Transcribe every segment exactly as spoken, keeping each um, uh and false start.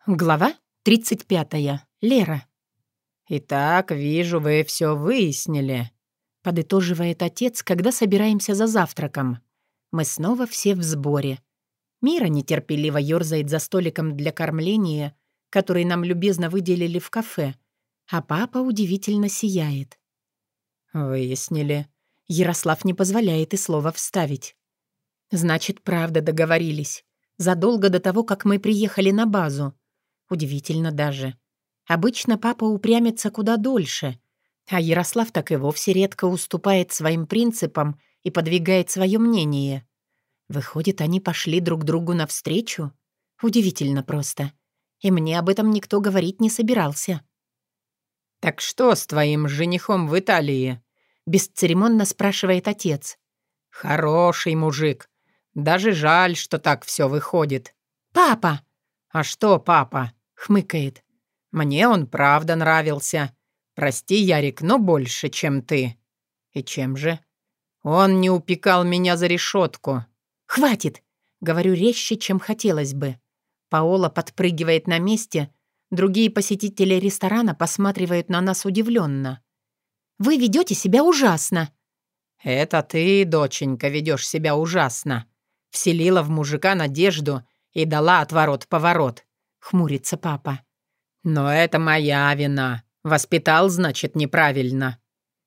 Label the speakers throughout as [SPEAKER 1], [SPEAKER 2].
[SPEAKER 1] Глава тридцать пятая. Лера.
[SPEAKER 2] «Итак, вижу, вы все выяснили»,
[SPEAKER 1] — подытоживает отец, когда собираемся за завтраком. Мы снова все в сборе. Мира нетерпеливо ёрзает за столиком для кормления, который нам любезно выделили в кафе, а папа удивительно сияет.
[SPEAKER 2] «Выяснили».
[SPEAKER 1] Ярослав не позволяет и слова вставить. Значит, правда договорились. Задолго до того, как мы приехали на базу. Удивительно даже. Обычно папа упрямится куда дольше, а Ярослав так и вовсе редко уступает своим принципам и подвигает свое мнение. Выходит, они пошли друг другу навстречу? Удивительно просто. И мне об этом никто говорить не собирался.
[SPEAKER 2] «Так что с твоим женихом в Италии?»
[SPEAKER 1] — бесцеремонно спрашивает отец.
[SPEAKER 2] «Хороший мужик. Даже жаль, что так все выходит».
[SPEAKER 1] «Папа!»
[SPEAKER 2] «А что, папа?»
[SPEAKER 1] — хмыкает.
[SPEAKER 2] «Мне он правда нравился. Прости, Ярик, но больше, чем ты». «И чем же?» «Он не упекал меня за решетку».
[SPEAKER 1] «Хватит!» — говорю резче, чем хотелось бы. Паола подпрыгивает на месте, другие посетители ресторана посматривают на нас удивленно. «Вы ведете себя ужасно!»
[SPEAKER 2] «Это ты, доченька, ведешь себя ужасно. Вселила в мужика надежду и дала отворот-поворот», — хмурится папа. «Но это моя вина. Воспитал, значит, неправильно».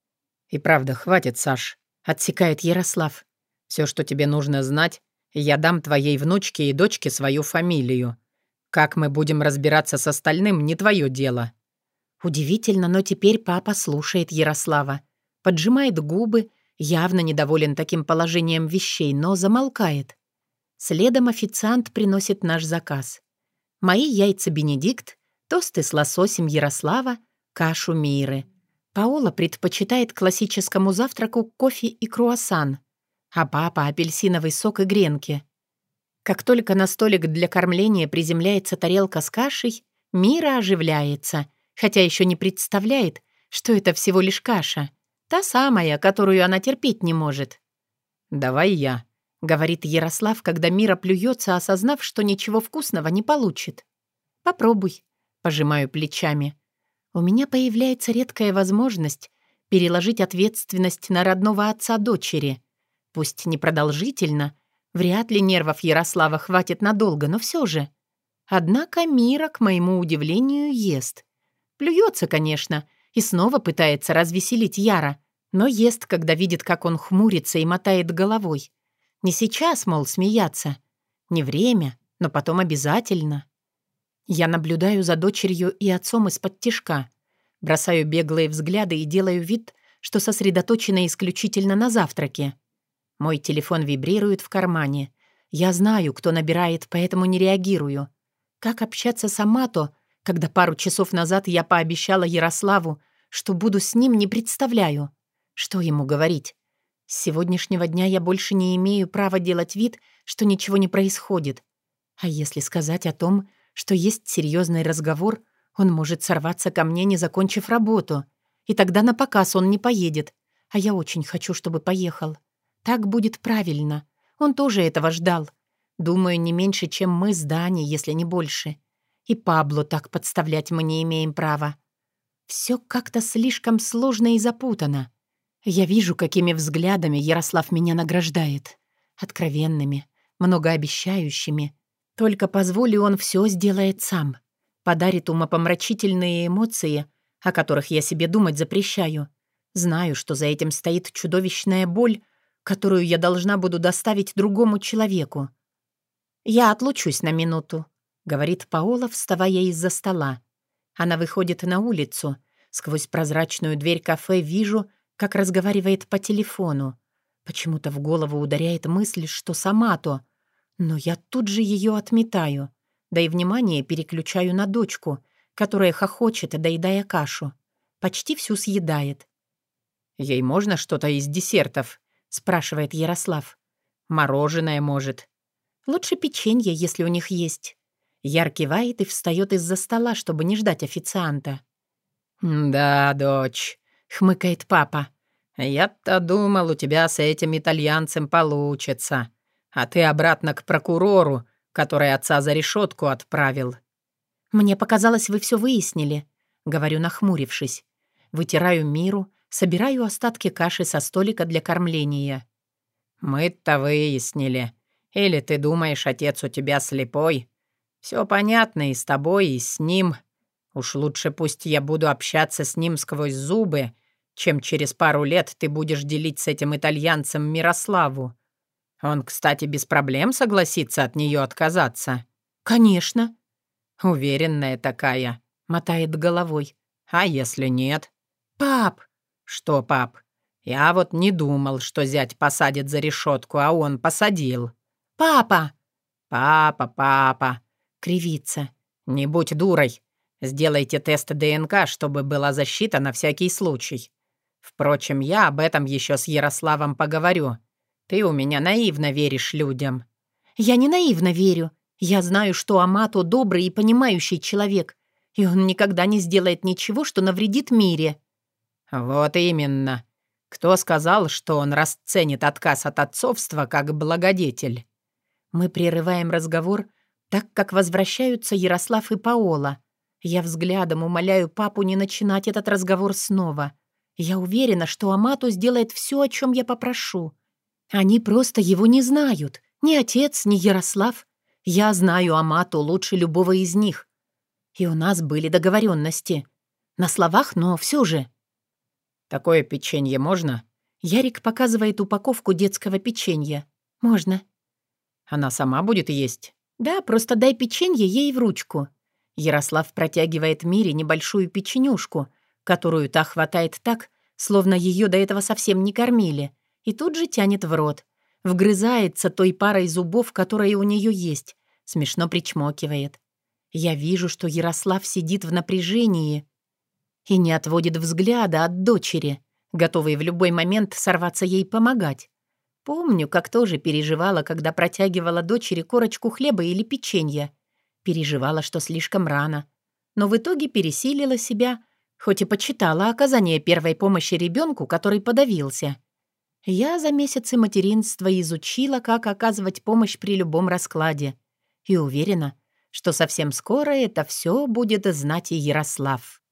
[SPEAKER 2] «И правда, хватит, Саш», — отсекает Ярослав. «Все, что тебе нужно знать, я дам твоей внучке и дочке свою фамилию. Как мы будем разбираться с остальным, не твое дело».
[SPEAKER 1] Удивительно, но теперь папа слушает Ярослава. Поджимает губы, явно недоволен таким положением вещей, но замолкает. Следом официант приносит наш заказ. Мои яйца Бенедикт, тосты с лососем Ярослава, кашу Миры. Паола предпочитает классическому завтраку кофе и круассан, а папа — апельсиновый сок и гренки. Как только на столик для кормления приземляется тарелка с кашей, Мира оживляется, хотя еще не представляет, что это всего лишь каша. Та самая, которую она терпеть не может.
[SPEAKER 2] «Давай я»,
[SPEAKER 1] — говорит Ярослав, когда Мира плюется, осознав, что ничего вкусного не получит. «Попробуй», — пожимаю плечами. У меня появляется редкая возможность переложить ответственность на родного отца дочери. Пусть непродолжительно, вряд ли нервов Ярослава хватит надолго, но все же. Однако Мира, к моему удивлению, ест. Плюется, конечно, и снова пытается развеселить Яра, но ест, когда видит, как он хмурится и мотает головой. Не сейчас, мол, смеяться. Не время, но потом обязательно. Я наблюдаю за дочерью и отцом из-под тишка. Бросаю беглые взгляды и делаю вид, что сосредоточена исключительно на завтраке. Мой телефон вибрирует в кармане. Я знаю, кто набирает, поэтому не реагирую. Как общаться с Амато, когда пару часов назад я пообещала Ярославу, что буду с ним, не представляю. Что ему говорить? С сегодняшнего дня я больше не имею права делать вид, что ничего не происходит. А если сказать о том, что есть серьезный разговор, он может сорваться ко мне, не закончив работу. И тогда на показ он не поедет. А я очень хочу, чтобы поехал. Так будет правильно. Он тоже этого ждал. Думаю, не меньше, чем мы с Даней, если не больше. И Пабло так подставлять мы не имеем права. Все как-то слишком сложно и запутано. Я вижу, какими взглядами Ярослав меня награждает. Откровенными, многообещающими. Только позволю, он все сделает сам. Подарит умопомрачительные эмоции, о которых я себе думать запрещаю. Знаю, что за этим стоит чудовищная боль, которую я должна буду доставить другому человеку. «Я отлучусь на минуту», — говорит Паола, вставая из-за стола. Она выходит на улицу. Сквозь прозрачную дверь кафе вижу, как разговаривает по телефону. Почему-то в голову ударяет мысль, что сама-то. Но я тут же ее отметаю. Да и внимание переключаю на дочку, которая хохочет, доедая кашу. Почти всю съедает.
[SPEAKER 2] «Ей можно что-то из десертов?» — спрашивает Ярослав. «Мороженое, может?»
[SPEAKER 1] «Лучше печенье, если у них есть». Яр кивает и встает из-за стола, чтобы не ждать официанта.
[SPEAKER 2] «Да, дочь», — хмыкает папа. «Я-то думал, у тебя с этим итальянцем получится. А ты обратно к прокурору, который отца за решетку отправил».
[SPEAKER 1] «Мне показалось, вы все выяснили», — говорю, нахмурившись. Вытираю Миру, собираю остатки каши со столика для кормления.
[SPEAKER 2] «Мы-то выяснили. Или ты думаешь, отец у тебя слепой? Все понятно и с тобой, и с ним. Уж лучше пусть я буду общаться с ним сквозь зубы, чем через пару лет ты будешь делить с этим итальянцем Мирославу. Он, кстати, без проблем согласится от нее отказаться».
[SPEAKER 1] «Конечно»,
[SPEAKER 2] «Уверенная такая», — мотает головой. «А если нет?»
[SPEAKER 1] «Пап!»
[SPEAKER 2] «Что, пап? Я вот не думал, что зять посадит за решетку, а он посадил».
[SPEAKER 1] «Папа!»
[SPEAKER 2] «Папа, папа!»
[SPEAKER 1] — кривится.
[SPEAKER 2] «Не будь дурой. Сделайте тест ДНК, чтобы была защита на всякий случай. Впрочем, я об этом еще с Ярославом поговорю. Ты у меня наивно веришь людям».
[SPEAKER 1] «Я не наивно верю. Я знаю, что Амато добрый и понимающий человек, и он никогда не сделает ничего, что навредит Мире».
[SPEAKER 2] «Вот именно. Кто сказал, что он расценит отказ от отцовства как благодетель?»
[SPEAKER 1] Мы прерываем разговор, так как возвращаются Ярослав и Паола. Я взглядом умоляю папу не начинать этот разговор снова. Я уверена, что Амато сделает все, о чем я попрошу. Они просто его не знают. Ни отец, ни Ярослав. Я знаю Амато лучше любого из них. И у нас были договоренности. На словах, но все же.
[SPEAKER 2] «Такое печенье можно?»
[SPEAKER 1] Ярик показывает упаковку детского печенья. «Можно».
[SPEAKER 2] «Она сама будет есть?»
[SPEAKER 1] «Да, просто дай печенье ей в ручку». Ярослав протягивает Мире небольшую печенюшку, которую та хватает так, словно ее до этого совсем не кормили, и тут же тянет в рот. Вгрызается той парой зубов, которые у нее есть. Смешно причмокивает. Я вижу, что Ярослав сидит в напряжении и не отводит взгляда от дочери, готовый в любой момент сорваться ей помогать. Помню, как тоже переживала, когда протягивала дочери корочку хлеба или печенья. Переживала, что слишком рано. Но в итоге пересилила себя, хоть и почитала оказание первой помощи ребенку, который подавился. Я за месяцы материнства изучила, как оказывать помощь при любом раскладе. И уверена, что совсем скоро это все будет знать и Ярослав.